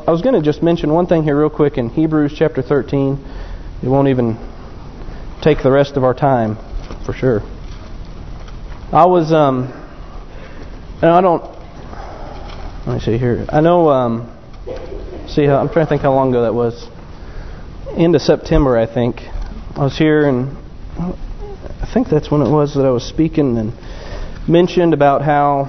I was going to just mention one thing here real quick in Hebrews chapter 13. It won't even take the rest of our time, for sure. I was, and I don't, let me see here. I know, I'm trying to think how long ago that was. End of September, I think. I was here, and I think that's when it was that I was speaking and mentioned about how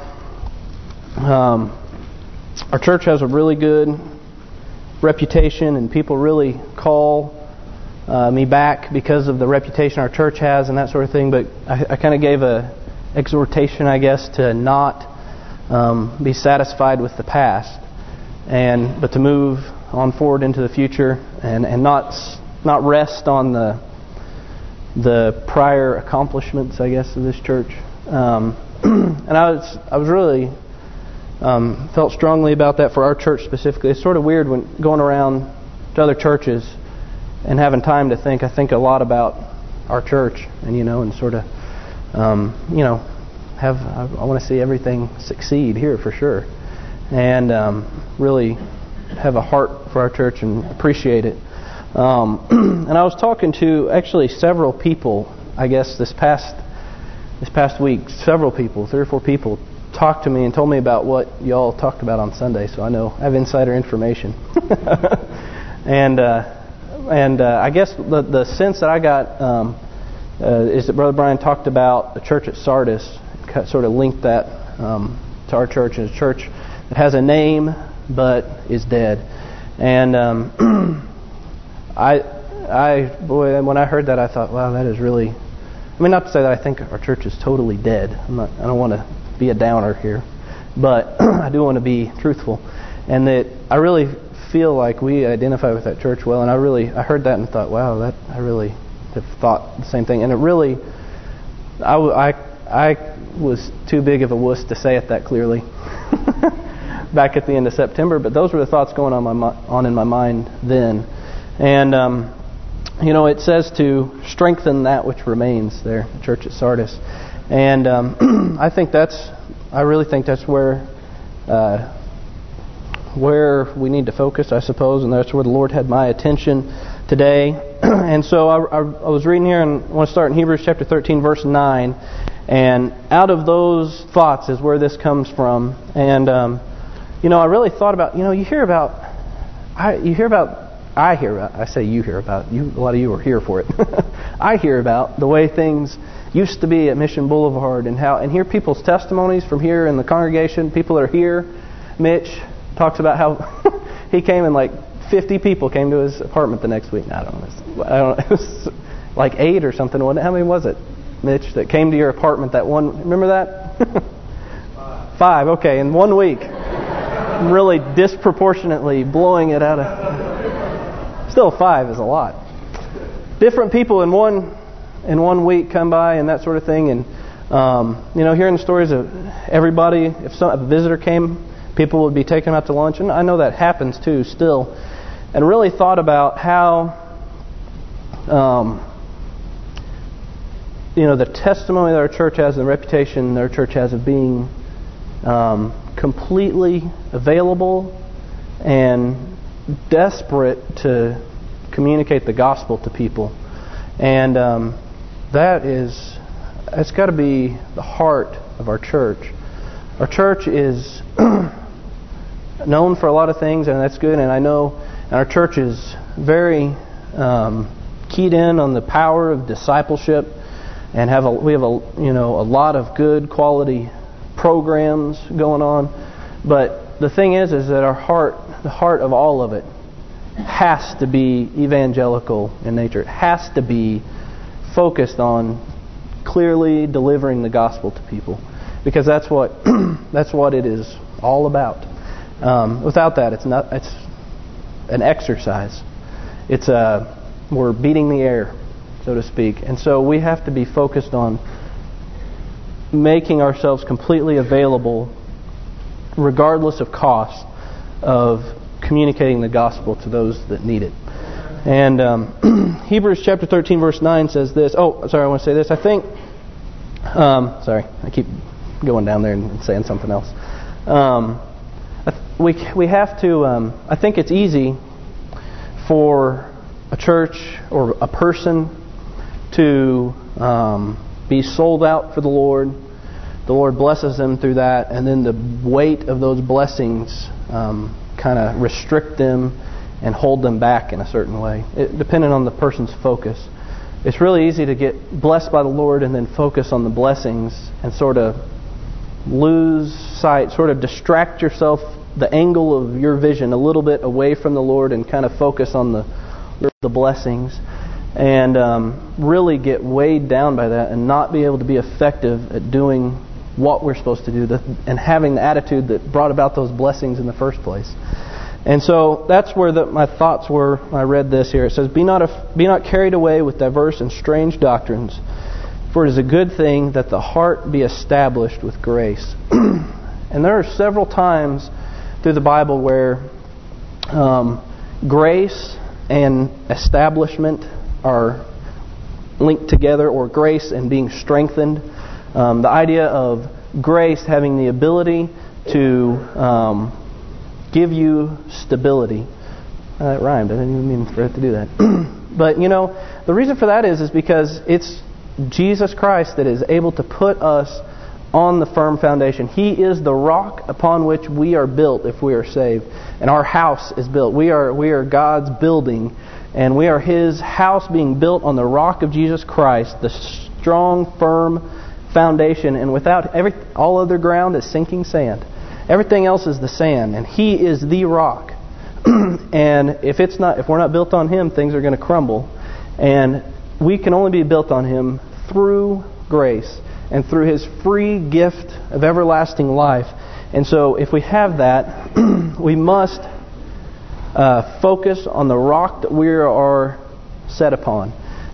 our church has a really good reputation, and people really call me back because of the reputation our church has and that sort of thing. But I kind of gave a exhortation, I guess, to not be satisfied with the past, but to move on forward into the future, and not rest on the prior accomplishments, I guess, of this church. And I was really felt strongly about that for our church specifically. It's sort of weird when going around to other churches and having time to think. I think a lot about our church, and sort of, I want to see everything succeed here for sure, and really have a heart for our church and appreciate it. And I was talking to actually several people, I guess this past week, several people, 3 or 4 people, talked to me and told me about what y'all talked about on Sunday. So I have insider information. and I guess the sense that I got is that Brother Brian talked about the church at Sardis, sort of linked that to our church, as a church that has a name but is dead. And when I heard that, I thought, wow, that is really... I mean, not to say that I think our church is totally dead. I don't want to be a downer here, but I do want to be truthful, and that I really feel like we identify with that church well. And I heard that and thought, wow, that I really have thought the same thing. And it really, I was too big of a wuss to say it that clearly back at the end of September. But those were the thoughts going on in my mind then. And it says to strengthen that which remains there, the church at Sardis. And I really think that's where we need to focus, I suppose, and that's where the Lord had my attention today. And so I was reading here, and I want to start in Hebrews chapter 13, verse 9. And out of those thoughts is where this comes from. And I really thought about, you hear about, a lot of you are here for it. I hear about the way things used to be at Mission Boulevard, and hear people's testimonies from here in the congregation. People that are here. Mitch talks about how he came and like 50 people came to his apartment the next week. I don't know. It was like 8 or something, wasn't it? How many was it, Mitch, that came to your apartment that one? Remember that? 5. Okay, in 1 week. I'm really disproportionately blowing it out of... Still 5 is a lot. Different people in one week come by and that sort of thing. And, hearing the stories of everybody, if a visitor came, people would be taken out to lunch. And I know that happens too still. And really thought about how, the testimony that our church has and the reputation that our church has of being completely available and desperate to communicate the gospel to people. And that's got to be the heart of our church. Our church is known for a lot of things, and that's good. And I know our church is very keyed in on the power of discipleship, and we have a lot of good quality programs going on. But the thing is that the heart of all of it has to be evangelical in nature. It has to be focused on clearly delivering the gospel to people, because that's what it is all about. Without that, it's an exercise. We're beating the air, so to speak. And so we have to be focused on making ourselves completely available, regardless of cost, of communicating the gospel to those that need it. And Hebrews chapter 13 verse 9 says this. Oh, sorry, I want to say this. I think, sorry, I keep going down there and saying something else. we have to. I think it's easy for a church or a person to be sold out for the Lord. The Lord blesses them through that, and then the weight of those blessings kind of restrict them and hold them back in a certain way, depending on the person's focus. It's really easy to get blessed by the Lord and then focus on the blessings and sort of lose sight, sort of distract yourself, the angle of your vision a little bit away from the Lord and kind of focus on the blessings, and really get weighed down by that and not be able to be effective at doing what we're supposed to do and having the attitude that brought about those blessings in the first place. And so that's where my thoughts were when I read this here. It says, Be not carried away with diverse and strange doctrines, for it is a good thing that the heart be established with grace. And there are several times through the Bible where grace and establishment are linked together, or grace and being strengthened. The idea of grace having the ability to give you stability. That rhymed. I didn't even mean for it to do that. But, the reason for that is because it's Jesus Christ that is able to put us on the firm foundation. He is the rock upon which we are built if we are saved. And our house is built. We are God's building. And we are His house being built on the rock of Jesus Christ, the strong, firm foundation. And without all other ground is sinking sand. Everything else is the sand, and He is the rock. And if we're not built on Him, things are going to crumble. And we can only be built on Him through grace and through His free gift of everlasting life. And so, if we have that, we must focus on the rock that we are set upon.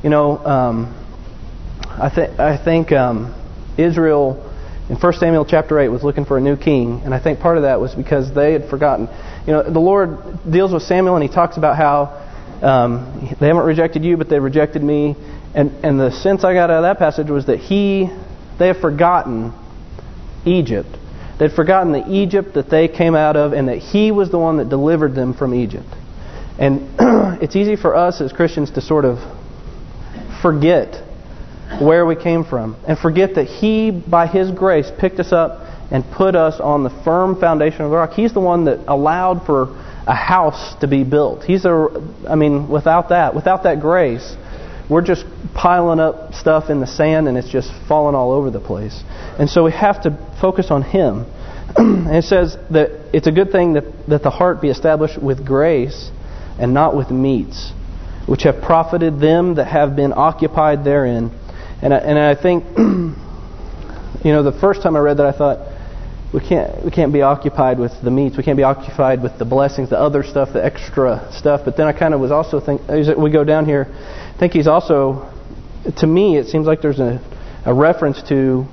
I think Israel in 1 Samuel chapter 8 was looking for a new king, and I think part of that was because they had forgotten. The Lord deals with Samuel, and He talks about how they haven't rejected you, but they rejected me. And the sense I got out of that passage was that they have forgotten Egypt. They'd forgotten the Egypt that they came out of, and that He was the one that delivered them from Egypt. And it's easy for us as Christians to sort of forget where we came from, and forget that He, by His grace, picked us up and put us on the firm foundation of the rock. He's the one that allowed for a house to be built. Without that grace, we're just piling up stuff in the sand, and it's just falling all over the place. And so we have to focus on Him. And it says that it's a good thing that the heart be established with grace and not with meats, which have profited them that have been occupied therein. And I think, the first time I read that, I thought, we can't be occupied with the meats. We can't be occupied with the blessings, the other stuff, the extra stuff. But then I kind of was also thinking, as we go down here, I think He's also, to me, it seems like there's a reference to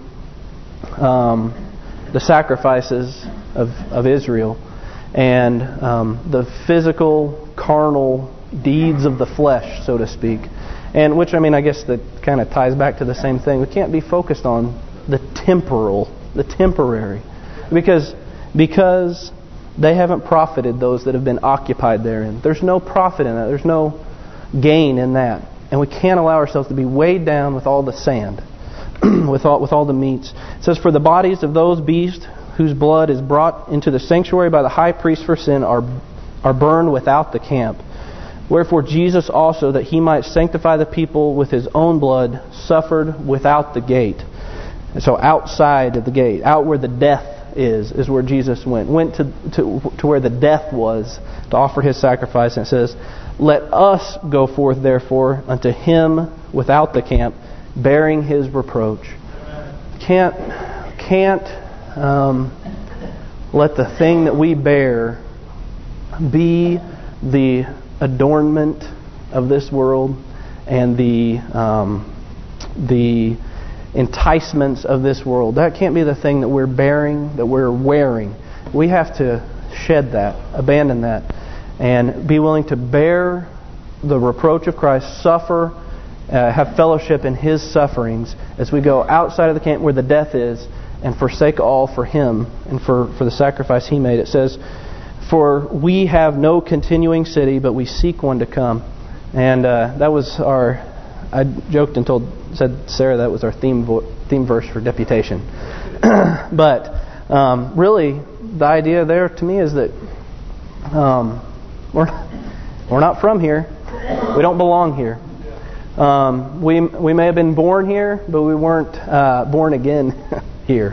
the sacrifices of Israel and the physical, carnal deeds of the flesh, so to speak. And which, I guess that kind of ties back to the same thing. We can't be focused on the temporary. Because they haven't profited those that have been occupied therein. There's no profit in that. There's no gain in that. And we can't allow ourselves to be weighed down with all the sand, with all the meats. It says, For the bodies of those beasts whose blood is brought into the sanctuary by the high priest for sin are burned without the camp. Wherefore Jesus also, that He might sanctify the people with His own blood, suffered without the gate. And so outside of the gate, out where the death is where Jesus went to where the death was to offer His sacrifice. And it says, Let us go forth therefore unto Him without the camp, bearing His reproach. Can't let the thing that we bear be the adornment of this world and the enticements of this world. That can't be the thing that we're bearing, that we're wearing. We have to shed that, abandon that, and be willing to bear the reproach of Christ, suffer, have fellowship in His sufferings as we go outside of the camp where the death is, and forsake all for Him and for the sacrifice He made. It says, For we have no continuing city, but we seek one to come. And that was our... I joked and said Sarah that was our theme verse for deputation. But really, the idea there to me is that we're not from here. We don't belong here. We may have been born here, but we weren't born again here.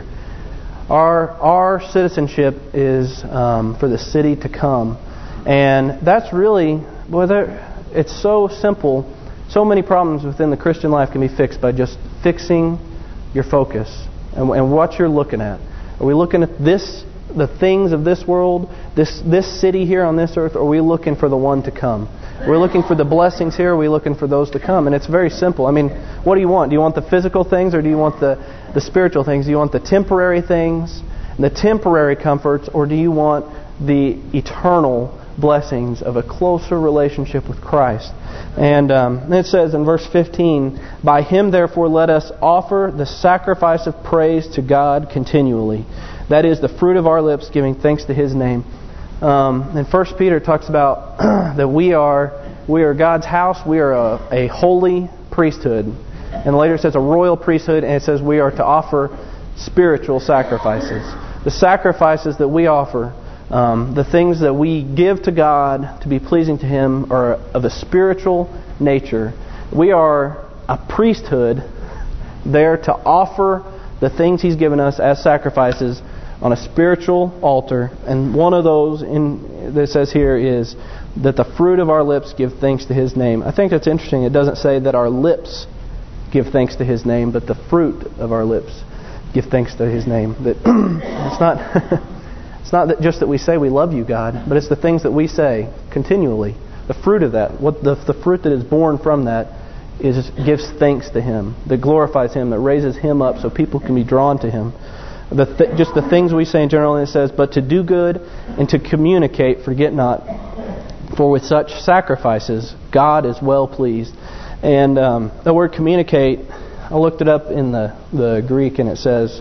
Our citizenship is for the city to come, and that's really it's so simple. So many problems within the Christian life can be fixed by just fixing your focus and what you're looking at. Are we looking at the things of this world, this city here on this earth, or are we looking for the one to come? We're looking for the blessings here, or are we looking for those to come? And it's very simple. I mean, what do you want? Do you want the physical things, or do you want the spiritual things? Do you want the temporary things, the temporary comforts, or do you want the eternal blessings of a closer relationship with Christ? And it says in verse 15, "By Him therefore let us offer the sacrifice of praise to God continually. That is the fruit of our lips, giving thanks to His name." And 1 Peter talks about that we are God's house. We are a holy priesthood. And later it says a royal priesthood, and it says we are to offer spiritual sacrifices. The sacrifices that we offer, the things that we give to God to be pleasing to Him, are of a spiritual nature. We are a priesthood there to offer the things He's given us as sacrifices on a spiritual altar. And one of those that it says here is that the fruit of our lips give thanks to His name. I think that's interesting. It doesn't say that our lips give thanks to His name, but the fruit of our lips give thanks to His name. That it's not it's not that just that we say we love you, God, but it's the things that we say continually. The fruit of that, what the fruit that is born from that, gives thanks to Him, that glorifies Him, that raises Him up so people can be drawn to Him. Just the things we say in general, and it says, "But to do good and to communicate, forget not, for with such sacrifices God is well pleased." And the word communicate, I looked it up in the Greek, and it says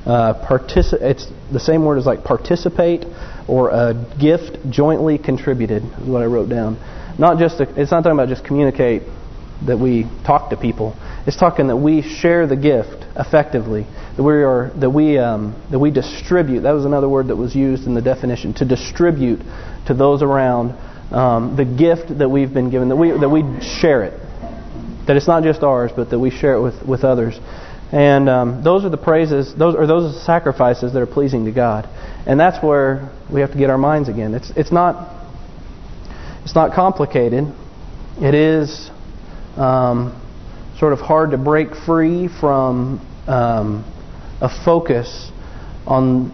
it's the same word as like participate, or a gift jointly contributed is what I wrote down. It's not talking about just communicate that we talk to people. It's talking that we share the gift effectively. That we distribute. That was another word that was used in the definition, to distribute to those around the gift that we've been given. That we share it. That it's not just ours, but that we share it with others. And those are the praises. Those are the sacrifices that are pleasing to God. And that's where we have to get our minds again. It's not complicated. It is sort of hard to break free from a focus on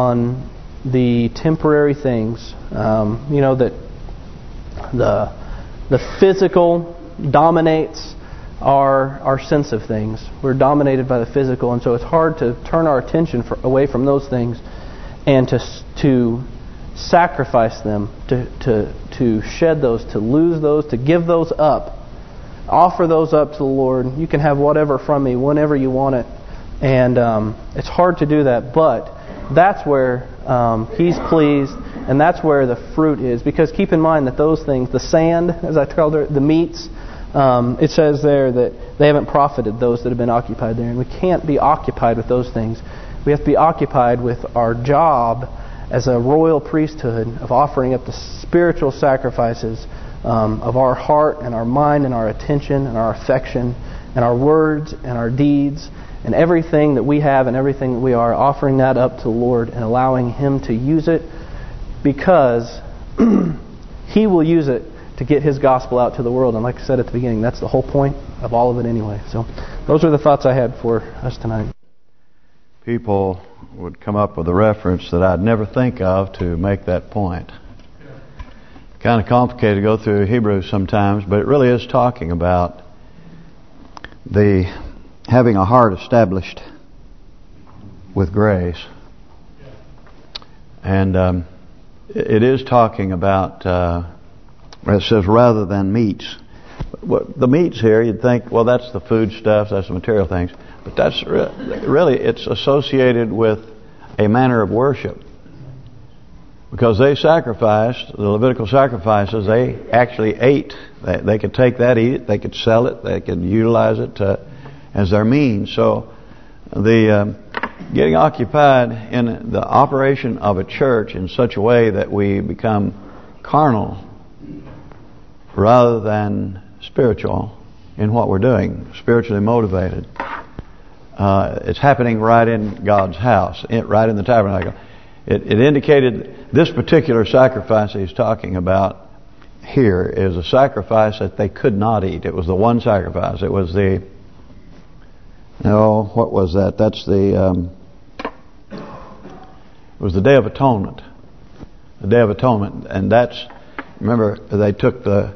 the temporary things. That the physical dominates our sense of things. We're dominated by the physical, and so it's hard to turn our attention away from those things and to sacrifice them, to shed those, to lose those, to give those up, offer those up to the Lord. You can have whatever from me whenever you want it, and it's hard to do that, but that's where He's pleased, and that's where the fruit is. Because keep in mind that those things, the sand, as I called it, the meats, it says there that they haven't profited those that have been occupied there. And we can't be occupied with those things. We have to be occupied with our job as a royal priesthood of offering up the spiritual sacrifices of our heart and our mind and our attention and our affection and our words and our deeds and everything that we have and everything that we are, offering that up to the Lord and allowing Him to use it, because He will use it to get His gospel out to the world. And like I said at the beginning, that's the whole point of all of it anyway. So those are the thoughts I had for us tonight. People would come up with a reference that I'd never think of to make that point. Kind of complicated to go through Hebrews sometimes, but it really is talking about the having a heart established with grace. And it is talking about... it says rather than meats. The meats here, you'd think, well, that's the food stuff, that's the material things. But that's really, it's associated with a manner of worship. because they sacrificed, the Levitical sacrifices, they actually ate. They could take that, eat it, they could sell it, they could utilize it as their means. So the getting occupied in the operation of a church in such a way that we become carnal rather than spiritual in what we're doing, spiritually motivated. It's happening right in God's house, right in the tabernacle. It indicated this particular sacrifice he's talking about here is a sacrifice that they could not eat. It was the one sacrifice. It was the... No, what was that? That's the... it was the Day of Atonement. The Day of Atonement. And that's... Remember, they took the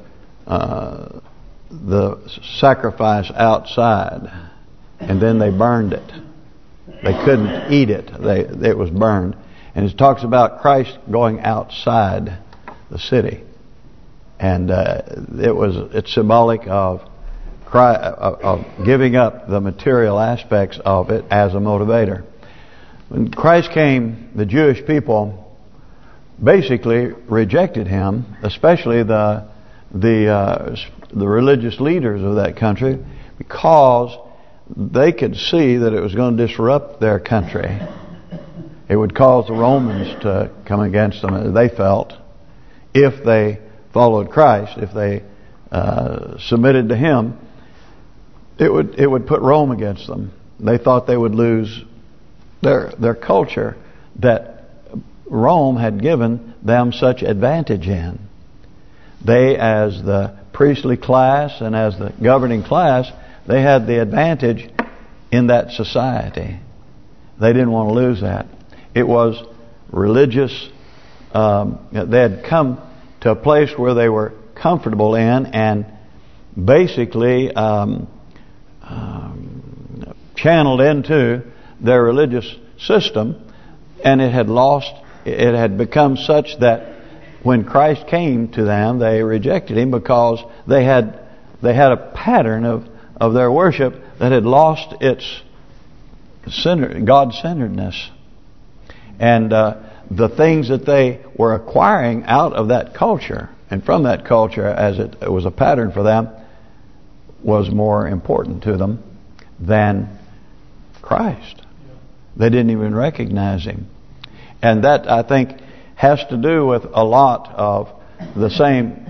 sacrifice outside and then they burned it. They couldn't eat it. It was burned. And it talks about Christ going outside the city. And it's symbolic of giving up the material aspects of it as a motivator. When Christ came, the Jewish people basically rejected him, especially the religious leaders of that country, because they could see that it was going to disrupt their country. It would cause the Romans to come against them, they felt, if they followed Christ, if they submitted to him. It would put Rome against them. They thought they would lose their culture that Rome had given them such advantage in. They, as the priestly class and as the governing class, they had the advantage in that society. They didn't want to lose that. It was religious. They had come to a place where they were comfortable in and basically channeled into their religious system, and it had become such that when Christ came to them, they rejected him because they had a pattern of their worship that had lost its God-centeredness. And the things that they were acquiring out of that culture and from that culture, as it was a pattern for them, was more important to them than Christ. They didn't even recognize him. And that, I think, has to do with a lot of the same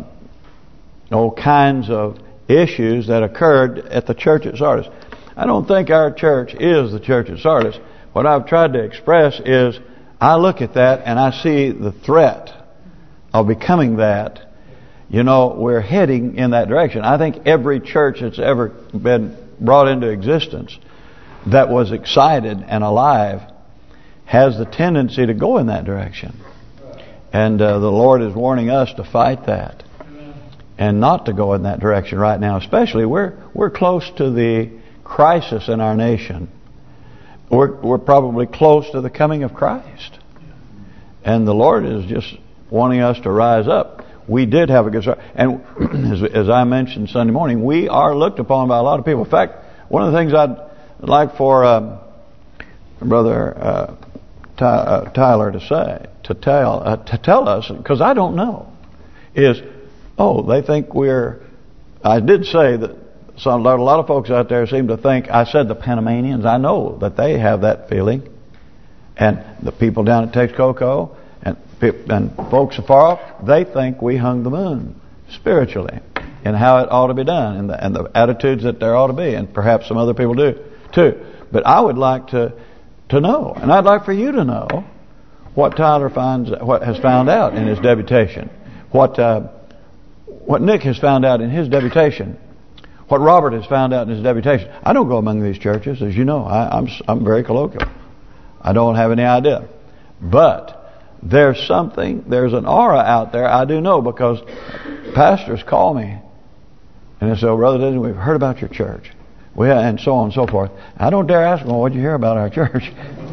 kinds of issues that occurred at the church at Sardis. I don't think our church is the church at Sardis. What I've tried to express is I look at that and I see the threat of becoming that. You know, we're heading in that direction. I think every church that's ever been brought into existence that was excited and alive has the tendency to go in that direction. And the Lord is warning us to fight that and not to go in that direction right now. Especially we're close to the crisis in our nation. We're probably close to the coming of Christ. And the Lord is just wanting us to rise up. We did have a good start. And as I mentioned Sunday morning, we are looked upon by a lot of people. In fact, one of the things I'd like for Brother Tyler to tell us, because I don't know, is, they think I did say that a lot of folks out there seem to think, I said the Panamanians, I know that they have that feeling. And the people down at Texcoco and folks afar off, they think we hung the moon spiritually and how it ought to be done and the attitudes that there ought to be, and perhaps some other people do too. But I would like to know, and I'd like for you to know what Tyler has found out in his deputation, what Nick has found out in his deputation, what Robert has found out in his deputation. I don't go among these churches, as you know. I'm very colloquial. I don't have any idea. But there's an aura out there, I do know, because pastors call me and they say, Brother Disney, we've heard about your church. And so on and so forth. I don't dare ask them, what'd you hear about our church?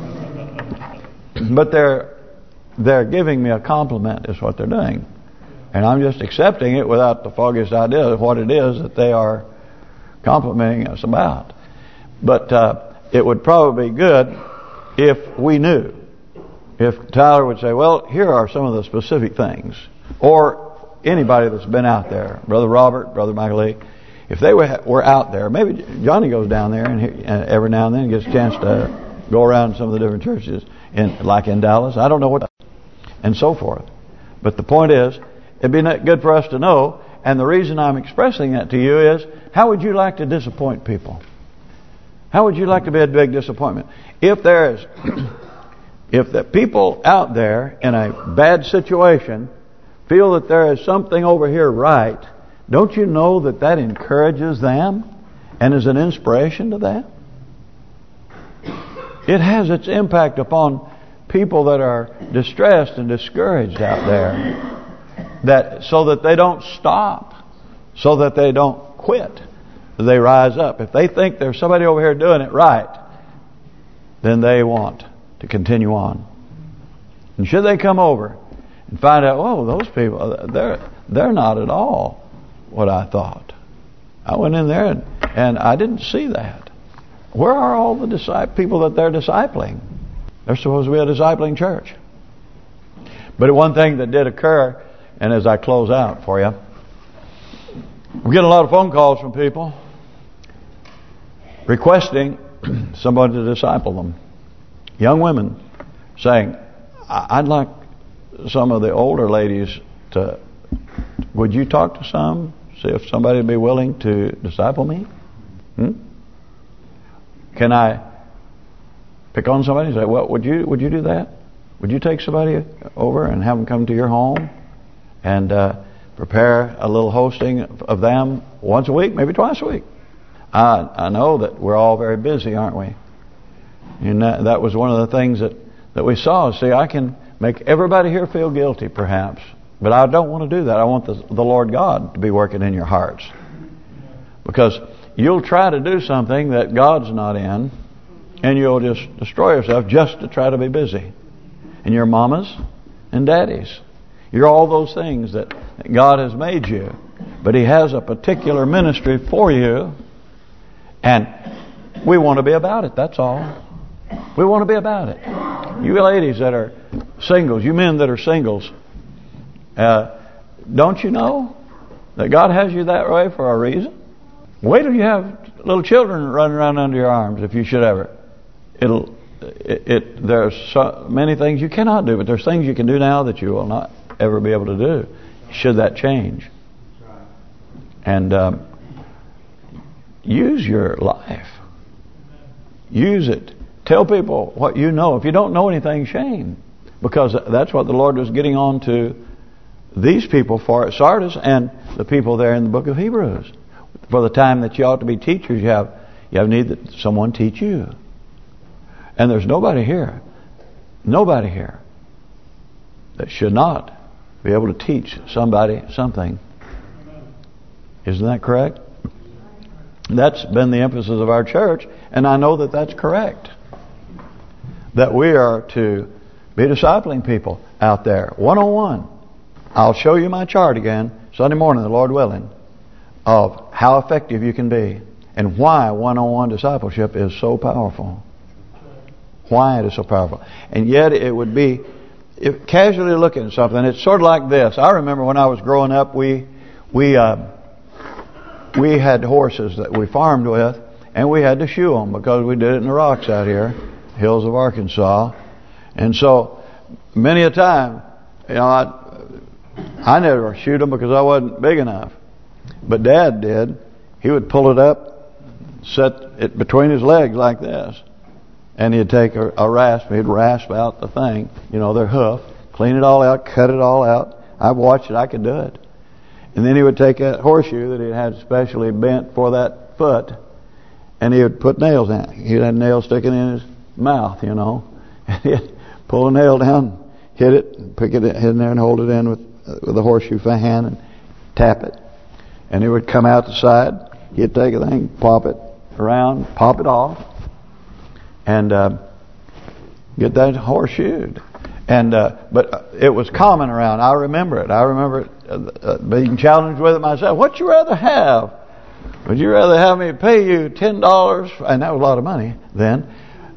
But they're giving me a compliment is what they're doing. And I'm just accepting it without the foggiest idea of what it is that they are complimenting us about. But it would probably be good if we knew if Tyler would say, well, here are some of the specific things, or anybody that's been out there, Brother Robert, Brother Michael Lee, if they were out there, maybe Johnny goes down there and every now and then gets a chance to go around some of the different churches, like in Dallas. I don't know what, and so forth. But the point is, it'd be good for us to know. And the reason I'm expressing that to you is, how would you like to disappoint people? How would you like to be a big disappointment? If there is, if the people out there in a bad situation feel that there is something over here right, don't you know that that encourages them and is an inspiration to them? It has its impact upon people that are distressed and discouraged out there. That so that they don't stop, so that they don't quit, they rise up. If they think there's somebody over here doing it right, then they want to continue on. And should they come over and find out, oh, those people, they're not at all what I thought. I went in there and I didn't see that. Where are all the people that they're discipling? They're supposed to be a discipling church. But one thing that did occur, and as I close out for you, I'm getting a lot of phone calls from people requesting somebody to disciple them. Young women saying, I'd like some of the older ladies to, would you talk to some? See if somebody would be willing to disciple me? Can I pick on somebody and say, well, would you do that? Would you take somebody over and have them come to your home? And prepare a little hosting of them once a week, maybe twice a week. I know that we're all very busy, aren't we? And that was one of the things that we saw. See, I can make everybody here feel guilty, perhaps, but I don't want to do that. I want the Lord God to be working in your hearts, because you'll try to do something that God's not in, and you'll just destroy yourself just to try to be busy. And your mamas and daddies, you're all those things that God has made you. But He has a particular ministry for you. And we want to be about it, that's all. We want to be about it. You ladies that are singles, you men that are singles, don't you know that God has you that way for a reason? Wait till you have little children running around under your arms, if you should ever. There's so many things you cannot do, but there's things you can do now that you will not ever be able to do, should that change. And use your life. Use it. Tell people what you know. If you don't know anything, shame. Because that's what the Lord was getting on to these people for at Sardis and the people there in the book of Hebrews. For the time that you ought to be teachers, you have need that someone teach you. And there's nobody here that should not be able to teach somebody something. Isn't that correct? That's been the emphasis of our church, and I know that that's correct. That we are to be discipling people out there, one-on-one. I'll show you my chart again Sunday morning, the Lord willing, of how effective you can be and why one-on-one discipleship is so powerful. Why it is so powerful. And yet it would be, if casually looking at something, it's sort of like this. I remember when I was growing up, we had horses that we farmed with, and we had to shoe them because we did it in the rocks out here, hills of Arkansas. And so many a time, you know, I never shoot them because I wasn't big enough. But Dad did. He would pull it up, set it between his legs like this, and he'd take a rasp. He'd rasp out the thing, you know, their hoof, clean it all out, cut it all out. I've watched it. I could do it. And then he would take a horseshoe that he had specially bent for that foot, and he would put nails in it. He had nails sticking in his mouth, you know. And he'd pull a nail down, hit it, and pick it in there and hold it in with a horseshoe hand and tap it. And it would come out the side. He'd take a thing, pop it around, pop it off, and get that horseshoed. And but it was common around. I remember it. I remember it, being challenged with it myself. What'd you rather have? Would you rather have me pay you $10, and that was a lot of money then,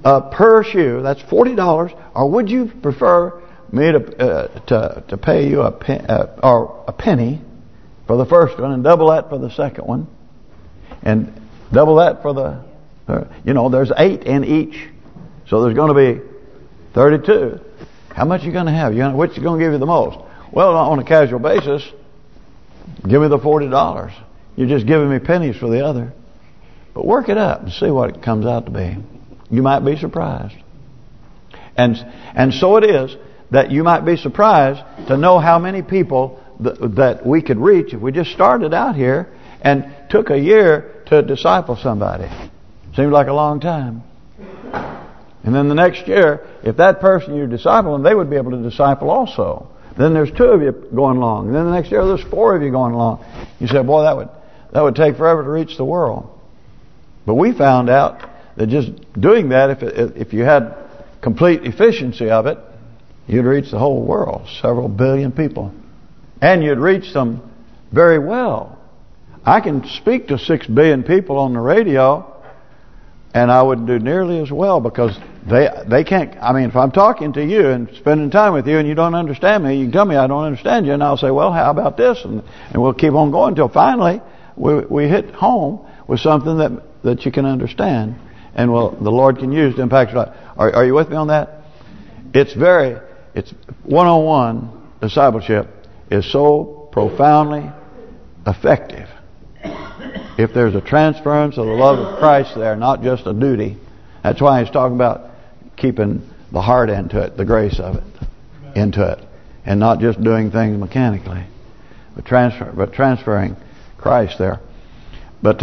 per shoe. That's $40. Or would you prefer me to pay you a penny for the first one and double that for the second one, and double that for the there's 8 in each, so there's going to be 32. How much are you going to have? Which is going to give you the most? Well, on a casual basis, give me the $40. You're just giving me pennies for the other. But work it up and see what it comes out to be. You might be surprised. And so it is that you might be surprised to know how many people that we could reach if we just started out here and took a year to disciple somebody. Seems like a long time. And then the next year, if that person you're discipling, they would be able to disciple also. Then there's 2 of you going along. And then the next year there's 4 of you going along. You said, boy, that would take forever to reach the world. But we found out that just doing that, if you had complete efficiency of it, you'd reach the whole world, several billion people. And you'd reach them very well. I can speak to 6 billion people on the radio, and I wouldn't do nearly as well because they can't. I mean, if I'm talking to you and spending time with you and you don't understand me, you can tell me I don't understand you, and I'll say, well, how about this? And we'll keep on going until finally we hit home with something that you can understand, and the Lord can use to impact your life. Are you with me on that? It's one-on-one discipleship is so profoundly effective if there's a transference of the love of Christ there, not just a duty. That's why he's talking about keeping the heart into it, the grace of it, into it, and not just doing things mechanically, but transferring Christ there. But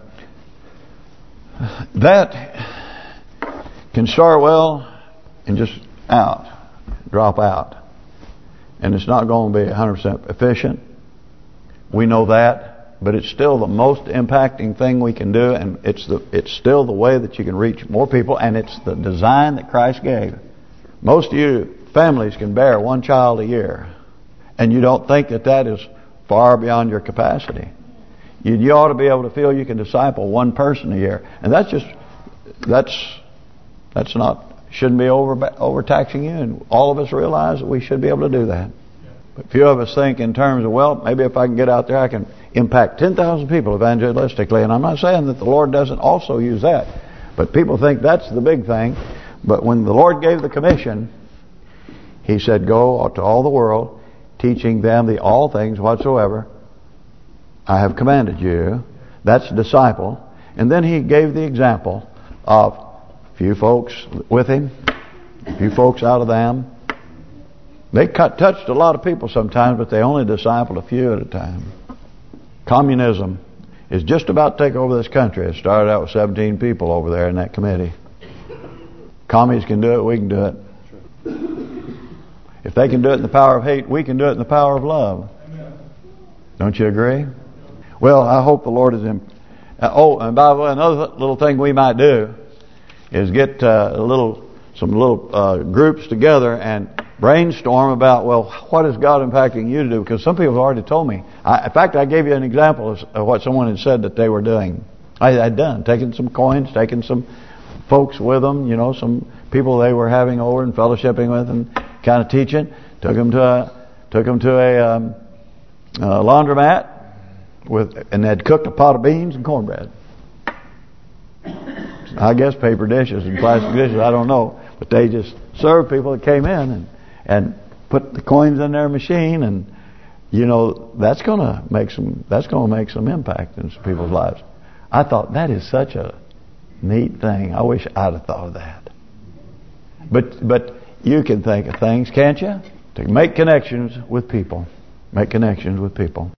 that can start well and just drop out. And it's not going to be 100% efficient. We know that. But it's still the most impacting thing we can do, and it's still the way that you can reach more people, and it's the design that Christ gave. Most of you families can bear 1 child a year, and you don't think that is far beyond your capacity. You ought to be able to feel you can disciple 1 person a year, and that's not shouldn't be overtaxing you, and all of us realize that we should be able to do that. But few of us think in terms of, well, maybe if I can get out there, I can impact 10,000 people evangelistically. And I'm not saying that the Lord doesn't also use that. But people think that's the big thing. But when the Lord gave the commission, He said, go to all the world, teaching them all things whatsoever I have commanded you. That's disciple. And then He gave the example of a few folks with Him, a few folks out of them. They touched a lot of people sometimes, but they only discipled a few at a time. Communism is just about to take over this country. It started out with 17 people over there in that committee. Commies can do it, we can do it. If they can do it in the power of hate, we can do it in the power of love. Don't you agree? Well, I hope the Lord is in. And by the way, another little thing we might do is get some little groups together and brainstorm about, well, what is God impacting you to do? Because some people have already told me. In fact, I gave you an example of what someone had said that they were doing. I had done, taking some coins, taking some folks with them, some people they were having over and fellowshipping with and kind of teaching. Took them to a laundromat and they'd cooked a pot of beans and cornbread. I guess paper dishes and plastic dishes, I don't know, but they just served people that came in and put the coins in their machine, and that's going to make some impact in some people's lives. I thought that is such a neat thing. I wish I'd have thought of that. But you can think of things, can't you? To make connections with people. Make connections with people.